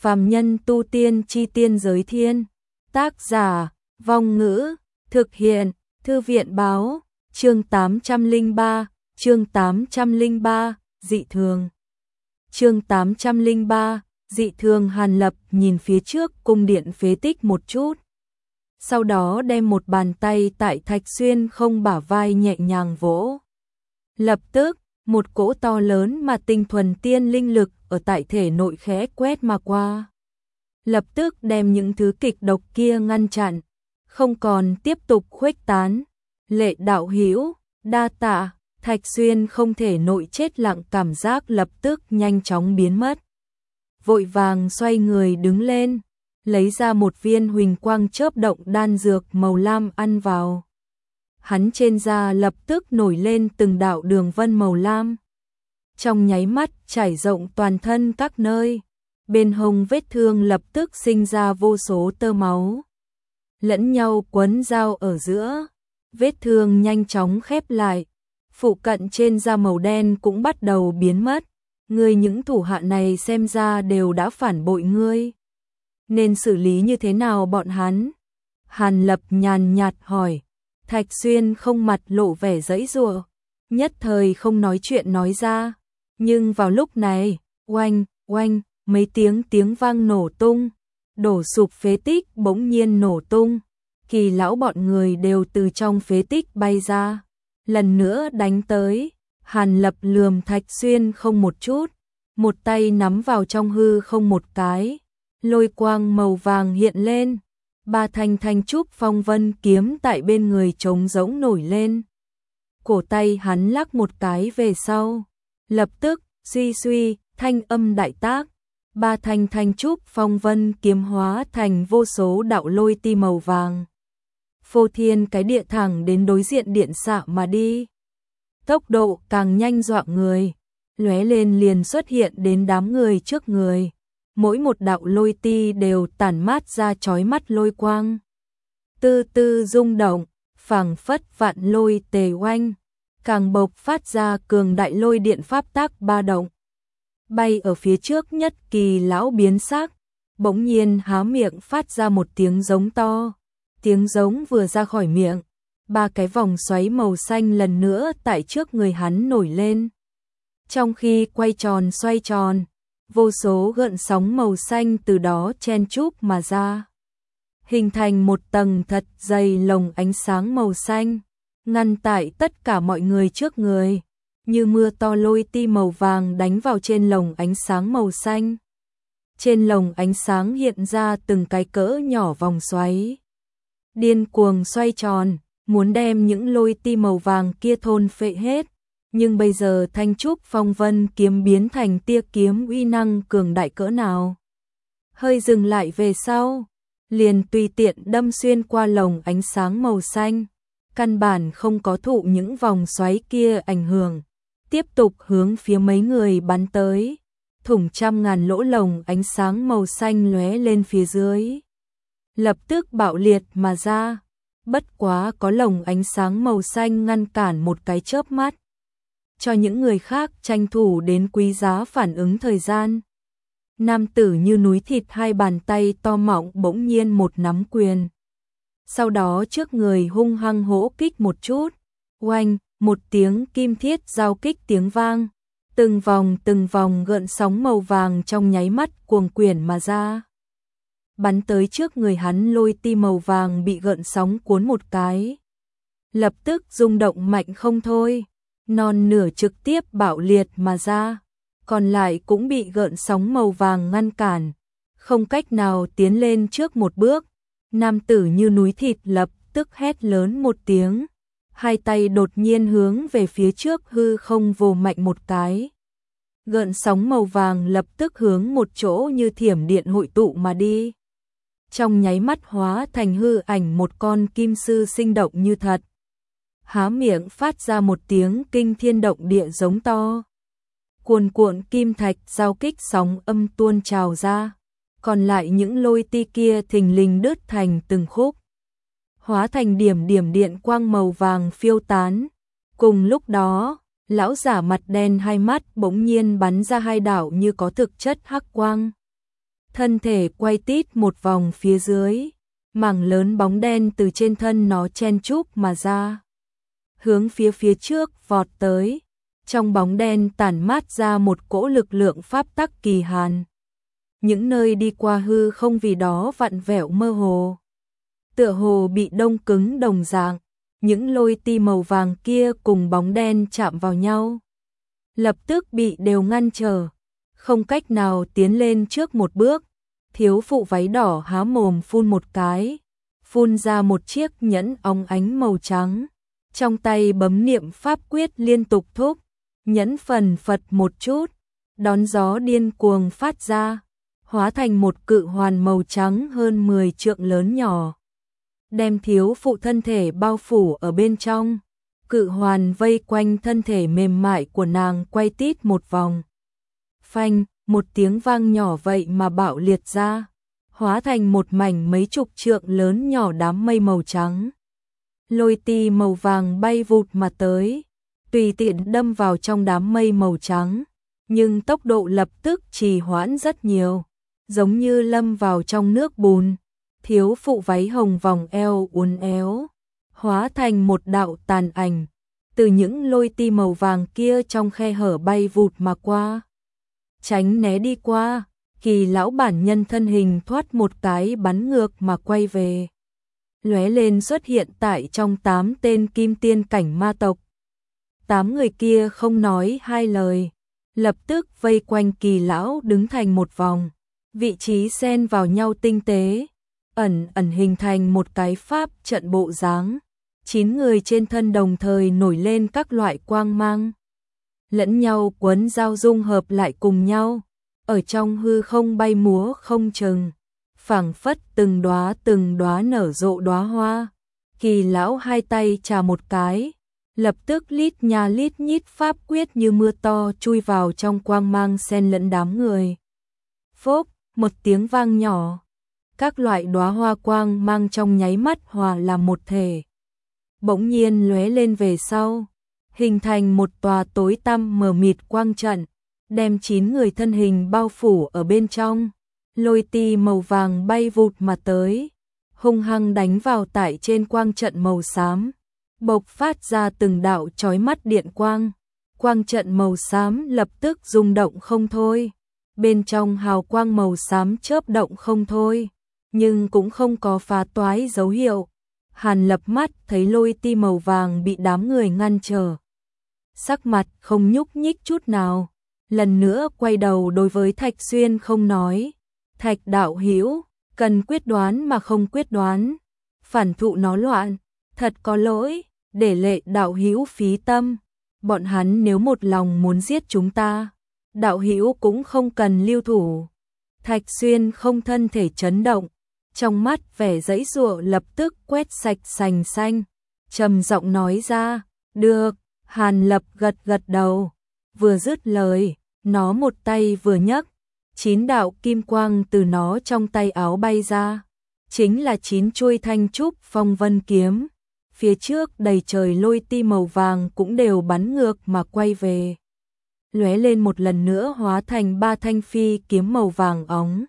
Phàm nhân tu tiên chi tiên giới thiên. Tác giả, Vong Ngữ, thực hiện, Thư viện báo, chương 803, dị thường. Chương 803, dị thường. Hàn Lập nhìn phía trước cung điện phế tích một chút. Sau đó đem một bàn tay tại Thạch Xuyên không bả vai nhẹ nhàng vỗ. Lập tức, một cỗ to lớn mà tinh thuần tiên linh lực ở tại thể nội khẽ quét mà qua. Lập tức đem những thứ kịch độc kia ngăn chặn, không còn tiếp tục khuếch tán. Lệ đạo hữu, đa tạ. Thạch Xuyên không thể nội chết lặng cảm giác lập tức nhanh chóng biến mất. Vội vàng xoay người đứng lên, lấy ra một viên huỳnh quang chớp động đan dược màu lam ăn vào. Hắn trên da lập tức nổi lên từng đạo đường vân màu lam. Trong nháy mắt trải rộng toàn thân các nơi. Bên hông vết thương lập tức sinh ra vô số tơ máu. Lẫn nhau quấn giao ở giữa. Vết thương nhanh chóng khép lại. Phụ cận trên da màu đen cũng bắt đầu biến mất. Ngươi những thủ hạ này xem ra đều đã phản bội ngươi. Nên xử lý như thế nào bọn hắn? Hàn Lập nhàn nhạt hỏi. Thạch Xuyên không mặt lộ vẻ giãy giụa, nhất thời không nói chuyện nói ra. Nhưng vào lúc này, oanh, oanh, mấy tiếng vang nổ tung. Đổ sụp phế tích bỗng nhiên nổ tung. Kỳ lão bọn người đều từ trong phế tích bay ra. Lần nữa đánh tới. Hàn Lập lườm Thạch Xuyên không một chút. Một tay nắm vào trong hư không một cái. Lôi quang màu vàng hiện lên. Ba thanh trúc phong vân kiếm tại bên người trống rỗng nổi lên. Cổ tay hắn lắc một cái về sau. Lập tức, suy, thanh âm đại tác. Ba thanh trúc phong vân kiếm hóa thành vô số đạo lôi ti màu vàng. Phô thiên cái địa thẳng đến đối diện điện xạ mà đi. Tốc độ càng nhanh dọa người. Lóe lên liền xuất hiện đến đám người trước người. Mỗi một đạo lôi ti đều tản mát ra chói mắt lôi quang. Tư tư rung động, phảng phất vạn lôi tề oanh, càng bộc phát ra cường đại lôi điện pháp tác ba động. Bay ở phía trước nhất Kỳ lão biến sắc, bỗng nhiên há miệng phát ra một tiếng giống to. Tiếng giống vừa ra khỏi miệng, ba cái vòng xoáy màu xanh lần nữa tại trước người hắn nổi lên. Trong khi quay tròn xoay tròn, vô số gợn sóng màu xanh từ đó chen chúc mà ra. Hình thành một tầng thật dày lồng ánh sáng màu xanh, ngăn tại tất cả mọi người trước người. Như mưa to lôi ti màu vàng đánh vào trên lồng ánh sáng màu xanh. Trên lồng ánh sáng hiện ra từng cái cỡ nhỏ vòng xoáy. Điên cuồng xoay tròn, muốn đem những lôi ti màu vàng kia thôn phệ hết. Nhưng bây giờ thanh trúc phong vân kiếm biến thành tia kiếm uy năng cường đại cỡ nào. Hơi dừng lại về sau, liền tùy tiện đâm xuyên qua lồng ánh sáng màu xanh. Căn bản không có thụ những vòng xoáy kia ảnh hưởng. Tiếp tục hướng phía mấy người bắn tới. Thủng trăm ngàn lỗ lồng ánh sáng màu xanh lóe lên phía dưới. Lập tức bạo liệt mà ra. Bất quá có lồng ánh sáng màu xanh ngăn cản một cái chớp mắt. Cho những người khác tranh thủ đến quý giá phản ứng thời gian. Nam tử như núi thịt hai bàn tay to mọng bỗng nhiên một nắm quyền. Sau đó trước người hung hăng hỗ kích một chút. Oanh, một tiếng kim thiết giao kích tiếng vang. Từng vòng gợn sóng màu vàng trong nháy mắt cuồng quyển mà ra. Bắn tới trước người hắn lôi ti màu vàng bị gợn sóng cuốn một cái. Lập tức rung động mạnh không thôi. Non nửa trực tiếp bạo liệt mà ra, còn lại cũng bị gợn sóng màu vàng ngăn cản, không cách nào tiến lên trước một bước. Nam tử như núi thịt lập tức hét lớn một tiếng, hai tay đột nhiên hướng về phía trước hư không vồ mạnh một cái. Gợn sóng màu vàng lập tức hướng một chỗ như thiểm điện hội tụ mà đi. Trong nháy mắt hóa thành hư ảnh một con kim sư sinh động như thật. Há miệng phát ra một tiếng kinh thiên động địa giống to. Cuồn cuộn kim thạch giao kích sóng âm tuôn trào ra. Còn lại những lôi ti kia thình lình đứt thành từng khúc. Hóa thành điểm điện quang màu vàng phiêu tán. Cùng lúc đó, lão giả mặt đen hai mắt bỗng nhiên bắn ra hai đạo như có thực chất hắc quang. thân thể quay tít một vòng phía dưới, mảng lớn bóng đen từ trên thân nó chen chúc mà ra, hướng phía trước vọt tới. Trong bóng đen tản mát ra một cỗ lực lượng pháp tắc kỳ hàn. Những nơi đi qua hư không vì đó vặn vẹo mơ hồ, tựa hồ bị đông cứng đồng dạng. Những lôi ti màu vàng kia cùng bóng đen chạm vào nhau, lập tức bị đều ngăn trở, không cách nào tiến lên trước một bước. Thiếu phụ váy đỏ há mồm phun một cái, phun ra một chiếc nhẫn óng ánh màu trắng, trong tay bấm niệm pháp quyết liên tục thúc, nhẫn phần phật một chút, đón gió điên cuồng phát ra, hóa thành một cự hoàn màu trắng hơn 10 trượng lớn nhỏ, đem thiếu phụ thân thể bao phủ ở bên trong. Cự hoàn vây quanh thân thể mềm mại của nàng quay tít một vòng. Phanh, một tiếng vang nhỏ vậy mà bạo liệt ra, hóa thành một mảnh mấy chục trượng lớn nhỏ đám mây màu trắng. Lôi ti màu vàng bay vụt mà tới, tùy tiện đâm vào trong đám mây màu trắng, nhưng tốc độ lập tức trì hoãn rất nhiều, giống như lâm vào trong nước bùn. Thiếu phụ váy hồng vòng eo uốn éo, hóa thành một đạo tàn ảnh, từ những lôi ti màu vàng kia trong khe hở bay vụt mà qua. Tránh né đi qua, Kỳ lão bản nhân thân hình thoát một cái bắn ngược mà quay về, lóe lên xuất hiện tại trong 8 tên kim tiên cảnh ma tộc. 8 người kia không nói hai lời, lập tức vây quanh Kỳ lão đứng thành một vòng, vị trí xen vào nhau tinh tế, ẩn ẩn hình thành một cái pháp trận bộ dáng. 9 người trên thân đồng thời nổi lên các loại quang mang, lẫn nhau quấn giao dung hợp lại cùng nhau, ở trong hư không bay múa không chừng, phảng phất từng đóa nở rộ đóa hoa. Kỳ lão hai tay chà một cái, lập tức lít nha lít nhít pháp quyết như mưa to chui vào trong quang mang xen lẫn đám người. Phốc, một tiếng vang nhỏ, các loại đóa hoa quang mang trong nháy mắt hòa làm một thể, bỗng nhiên lóe lên về sau, hình thành một tòa tối tăm mờ mịt quang trận, đem 9 người thân hình bao phủ ở bên trong. Lôi ti màu vàng bay vụt mà tới, hung hăng đánh vào tại trên quang trận màu xám, bộc phát ra từng đạo chói mắt điện quang. Quang trận màu xám lập tức rung động không thôi, bên trong hào quang màu xám chớp động không thôi, nhưng cũng không có phá toái dấu hiệu. Hàn Lập mắt thấy lôi ti màu vàng bị đám người ngăn trở, sắc mặt không nhúc nhích chút nào, lần nữa quay đầu đối với Thạch Xuyên không nói: Thạch đạo hữu, cần quyết đoán mà không quyết đoán, phản thụ nó loạn, thật có lỗi, để Lệ đạo hữu phí tâm, bọn hắn nếu một lòng muốn giết chúng ta, đạo hữu cũng không cần lưu thủ. Thạch Xuyên không thân thể chấn động, trong mắt vẻ giãy giụa lập tức quét sạch sành xanh, trầm giọng nói ra: được. Hàn Lập gật gật đầu, vừa dứt lời, nó một tay vừa nhấc, 9 đạo kim quang từ nó trong tay áo bay ra, chính là 9 chuôi thanh trúc phong vân kiếm. Phía trước đầy trời lôi ti màu vàng cũng đều bắn ngược mà quay về, lóe lên một lần nữa hóa thành 3 thanh phi kiếm màu vàng óng.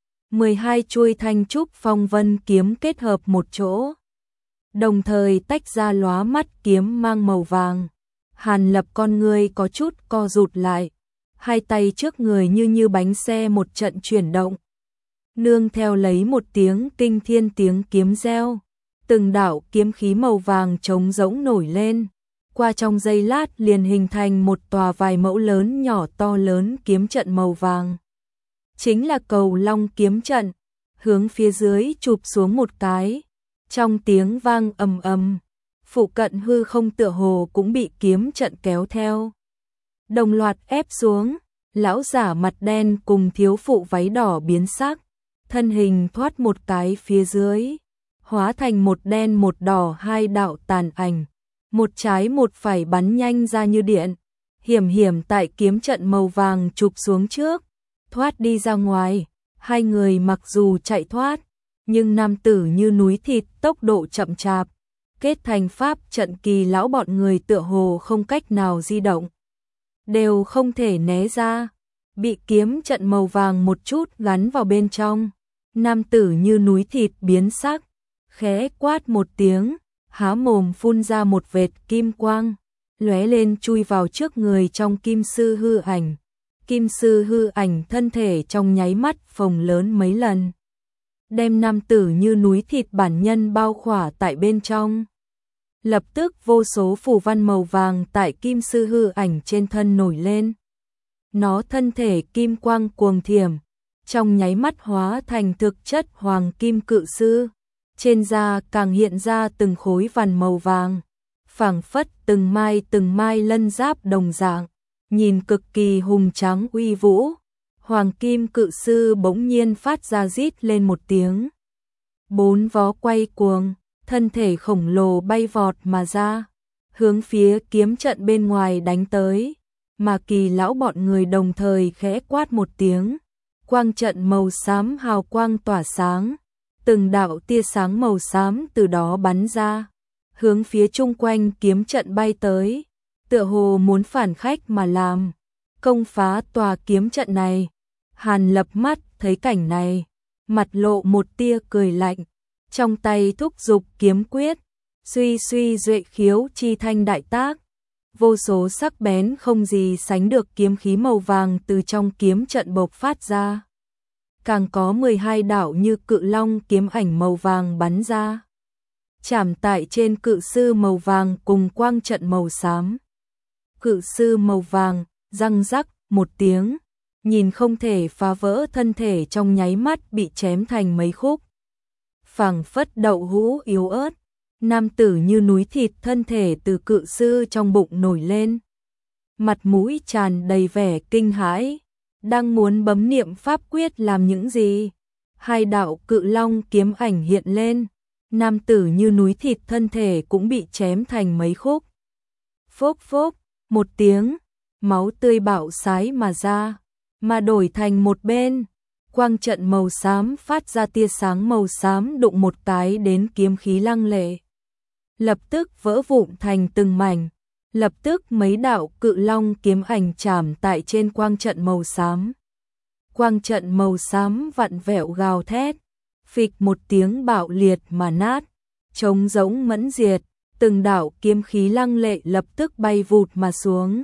12 chuôi thanh trúc phong vân kiếm kết hợp một chỗ, đồng thời tách ra lóa mắt kiếm mang màu vàng. Hàn Lập con người có chút co rụt lại, hai tay trước người như bánh xe một trận chuyển động, nương theo lấy một tiếng kinh thiên tiếng kiếm reo, từng đạo kiếm khí màu vàng trống rỗng nổi lên, qua trong giây lát liền hình thành một tòa vài mẫu lớn nhỏ to lớn kiếm trận màu vàng, chính là Cầu Long kiếm trận, hướng phía dưới chụp xuống một cái, trong tiếng vang ầm ầm, phụ cận hư không tựa hồ cũng bị kiếm trận kéo theo, đồng loạt ép xuống. Lão giả mặt đen cùng thiếu phụ váy đỏ biến sắc, thân hình thoát một cái phía dưới, hóa thành một đen một đỏ hai đạo tàn ảnh, một trái một phải bắn nhanh ra như điện, hiểm tại kiếm trận màu vàng chụp xuống trước, thoát đi ra ngoài. Hai người mặc dù chạy thoát, nhưng nam tử như núi thịt tốc độ chậm chạp, kết thành pháp trận Kỳ lão bọn người tựa hồ không cách nào di động, đều không thể né ra. bị kiếm trận màu vàng một chút gắn vào bên trong. Nam tử như núi thịt biến sắc, khẽ quát một tiếng, há mồm phun ra một vệt kim quang, lóe lên chui vào trước người trong kim sư hư ảnh. Kim sư hư ảnh thân thể trong nháy mắt phồng lớn mấy lần, đem nam tử như núi thịt bản nhân bao khỏa tại bên trong. Lập tức vô số phù văn màu vàng tại kim sư hư ảnh trên thân nổi lên. Nó thân thể kim quang cuồng thiểm, trong nháy mắt hóa thành thực chất hoàng kim cự sư. Trên da càng hiện ra từng khối vằn màu vàng, phảng phất từng mai lân giáp đồng dạng, nhìn cực kỳ hùng tráng uy vũ. Hoàng kim cự sư bỗng nhiên phát ra rít lên một tiếng. Bốn vó quay cuồng, thân thể khổng lồ bay vọt mà ra, hướng phía kiếm trận bên ngoài đánh tới. Mà Kỳ lão bọn người đồng thời khẽ quát một tiếng, quang trận màu xám hào quang tỏa sáng, từng đạo tia sáng màu xám từ đó bắn ra, hướng phía chung quanh kiếm trận bay tới, tựa hồ muốn phản khách mà làm, công phá tòa kiếm trận này. Hàn Lập mắt thấy cảnh này, mặt lộ một tia cười lạnh, trong tay thúc dục kiếm quyết, suy suy duệ khiếu chi thanh đại tác. Vô số sắc bén không gì sánh được kiếm khí màu vàng từ trong kiếm trận bộc phát ra. Càng có 12 đạo như cự long kiếm ảnh màu vàng bắn ra, chạm tại trên cự sư màu vàng cùng quang trận màu xám. Cự sư màu vàng, răng rắc một tiếng, nhìn không thể phá vỡ thân thể trong nháy mắt bị chém thành mấy khúc. Phảng phất đậu hũ yếu ớt, nam tử như núi thịt thân thể từ cự sư trong bụng nổi lên. Mặt mũi tràn đầy vẻ kinh hãi, đang muốn bấm niệm pháp quyết làm những gì. Hai đạo cự long kiếm ảnh hiện lên, nam tử như núi thịt thân thể cũng bị chém thành mấy khúc. Phốc phốc, một tiếng, máu tươi bạo xái mà ra, mà đổi thành một bên. Quang trận màu xám phát ra tia sáng màu xám đụng một cái đến kiếm khí lăng lệ, lập tức vỡ vụn thành từng mảnh. Lập tức mấy đạo cự long kiếm ảnh chạm tại trên quang trận màu xám. Quang trận màu xám vặn vẹo gào thét, phịch một tiếng bạo liệt mà nát, trống rỗng mẫn diệt, từng đạo kiếm khí lăng lệ lập tức bay vụt mà xuống,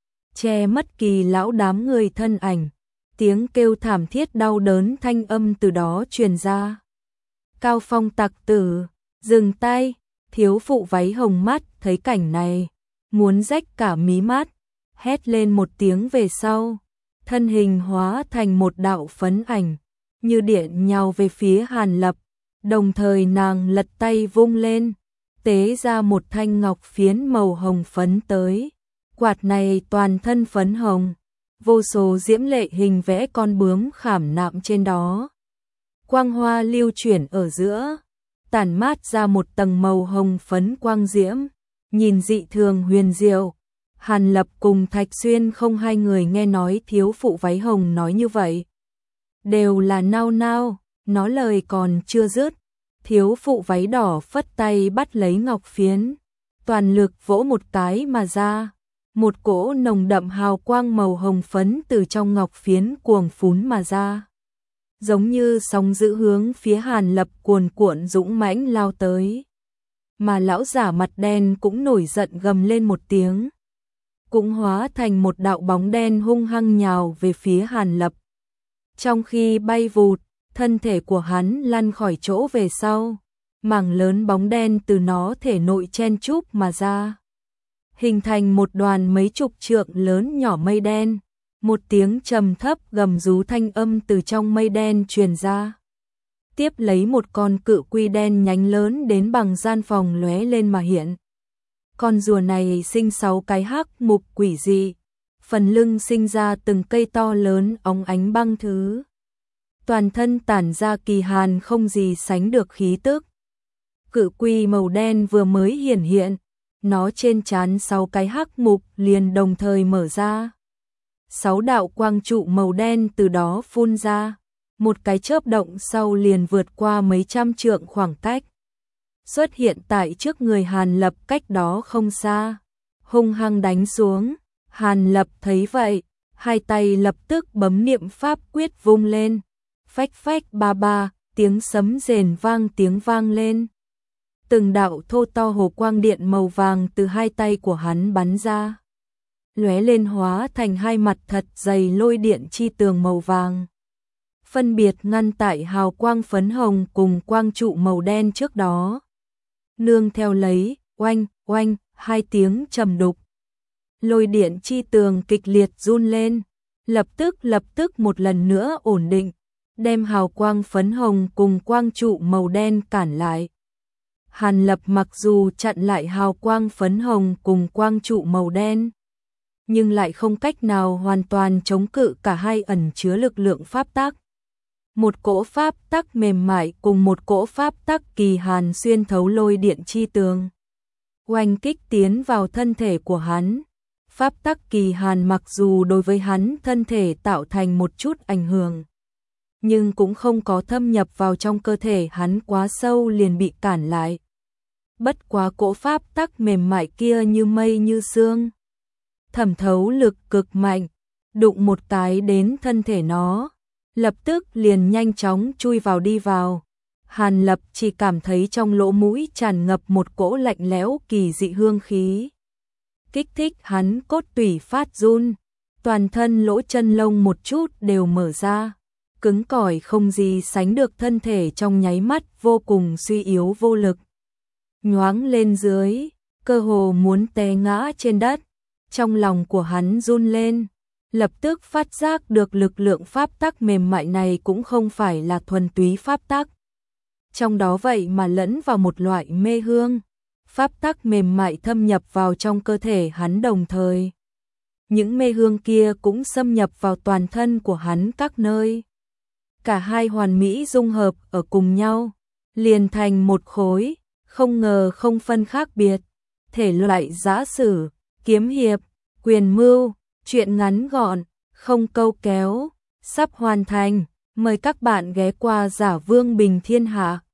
che mất Kỳ lão đám người thân ảnh. Tiếng kêu thảm thiết đau đớn thanh âm từ đó truyền ra. Cao Phong tặc tử, dừng tay. Thiếu phụ váy hồng mắt thấy cảnh này, muốn rách cả mí mắt, hét lên một tiếng về sau, thân hình hóa thành một đạo phấn ảnh, như điện nhào về phía Hàn Lập, đồng thời nàng lật tay vung lên, tế ra một thanh ngọc phiến màu hồng phấn tới. Quạt này toàn thân phấn hồng, vô số diễm lệ hình vẽ con bướm khảm nạm trên đó. Quang hoa lưu chuyển ở giữa, tản mát ra một tầng màu hồng phấn quang diễm, nhìn dị thường huyền diệu. Hàn Lập cùng Thạch Xuyên không hai người nghe nói thiếu phụ váy hồng nói như vậy, đều là nao nao. Nó lời còn chưa dứt, thiếu phụ váy đỏ phất tay bắt lấy ngọc phiến, toàn lực vỗ một cái mà ra, một cỗ nồng đậm hào quang màu hồng phấn từ trong ngọc phiến cuồng phún mà ra, giống như sóng dữ hướng phía Hàn Lập cuồn cuộn dũng mãnh lao tới. Mà lão giả mặt đen cũng nổi giận gầm lên một tiếng, cũng hóa thành một đạo bóng đen hung hăng nhào về phía Hàn Lập. Trong khi bay vụt, thân thể của hắn lăn khỏi chỗ về sau, mảng lớn bóng đen từ nó thể nội chen chúc mà ra, hình thành một đoàn mấy chục trượng lớn nhỏ mây đen. Một tiếng trầm thấp gầm rú thanh âm từ trong mây đen truyền ra. Tiếp lấy một con cự quy đen nhánh lớn đến bằng gian phòng lóe lên mà hiện. Con rùa này sinh 6 cái hắc mục quỷ dị, phần lưng sinh ra từng cây to lớn óng ánh băng thứ. Toàn thân tản ra kỳ hàn không gì sánh được khí tức. Cự quy màu đen vừa mới hiển hiện, nó trên trán 6 cái hắc mục liền đồng thời mở ra. 6 đạo quang trụ màu đen từ đó phun ra, một cái chớp động sau liền vượt qua mấy trăm trượng khoảng cách, xuất hiện tại trước người Hàn Lập cách đó không xa, hung hăng đánh xuống. Hàn Lập thấy vậy, hai tay lập tức bấm niệm pháp quyết vung lên, phách phách ba ba, tiếng sấm rền tiếng vang lên. Từng đạo thô to hồ quang điện màu vàng từ hai tay của hắn bắn ra, lóe lên hóa thành hai mặt thật dày lôi điện chi tường màu vàng, phân biệt ngăn tại hào quang phấn hồng cùng quang trụ màu đen trước đó. Nương theo lấy, oanh, oanh, hai tiếng trầm đục. Lôi điện chi tường kịch liệt run lên, lập tức một lần nữa ổn định, đem hào quang phấn hồng cùng quang trụ màu đen cản lại. Hàn Lập mặc dù chặn lại hào quang phấn hồng cùng quang trụ màu đen, nhưng lại không cách nào hoàn toàn chống cự cả hai ẩn chứa lực lượng pháp tắc. Một cỗ pháp tắc mềm mại cùng một cỗ pháp tắc kỳ hàn xuyên thấu lôi điện chi tường, oanh kích tiến vào thân thể của hắn. Pháp tắc kỳ hàn mặc dù đối với hắn thân thể tạo thành một chút ảnh hưởng, nhưng cũng không có thâm nhập vào trong cơ thể hắn quá sâu liền bị cản lại. Bất quá cỗ pháp tắc mềm mại kia như mây như sương, thẩm thấu lực cực mạnh, đụng một cái đến thân thể nó, lập tức liền nhanh chóng chui vào đi vào. Hàn Lập chỉ cảm thấy trong lỗ mũi tràn ngập một cỗ lạnh lẽo kỳ dị hương khí, kích thích hắn cốt tủy phát run, toàn thân lỗ chân lông một chút đều mở ra, cứng cỏi không gì sánh được, thân thể trong nháy mắt vô cùng suy yếu vô lực, nhoáng lên dưới, cơ hồ muốn té ngã trên đất. Trong lòng của hắn run lên, lập tức phát giác được lực lượng pháp tắc mềm mại này cũng không phải là thuần túy pháp tắc. Trong đó vậy mà lẫn vào một loại mê hương, pháp tắc mềm mại thâm nhập vào trong cơ thể hắn đồng thời. Những mê hương kia cũng xâm nhập vào toàn thân của hắn các nơi. Cả hai hoàn mỹ dung hợp ở cùng nhau, liền thành một khối, không ngờ không phân khác biệt. Thể loại giã sử, kiếm hiệp, quyền mưu, truyện ngắn gọn, không câu kéo, sắp hoàn thành. Mời các bạn ghé qua Giả Vương Bình Thiên Hạ.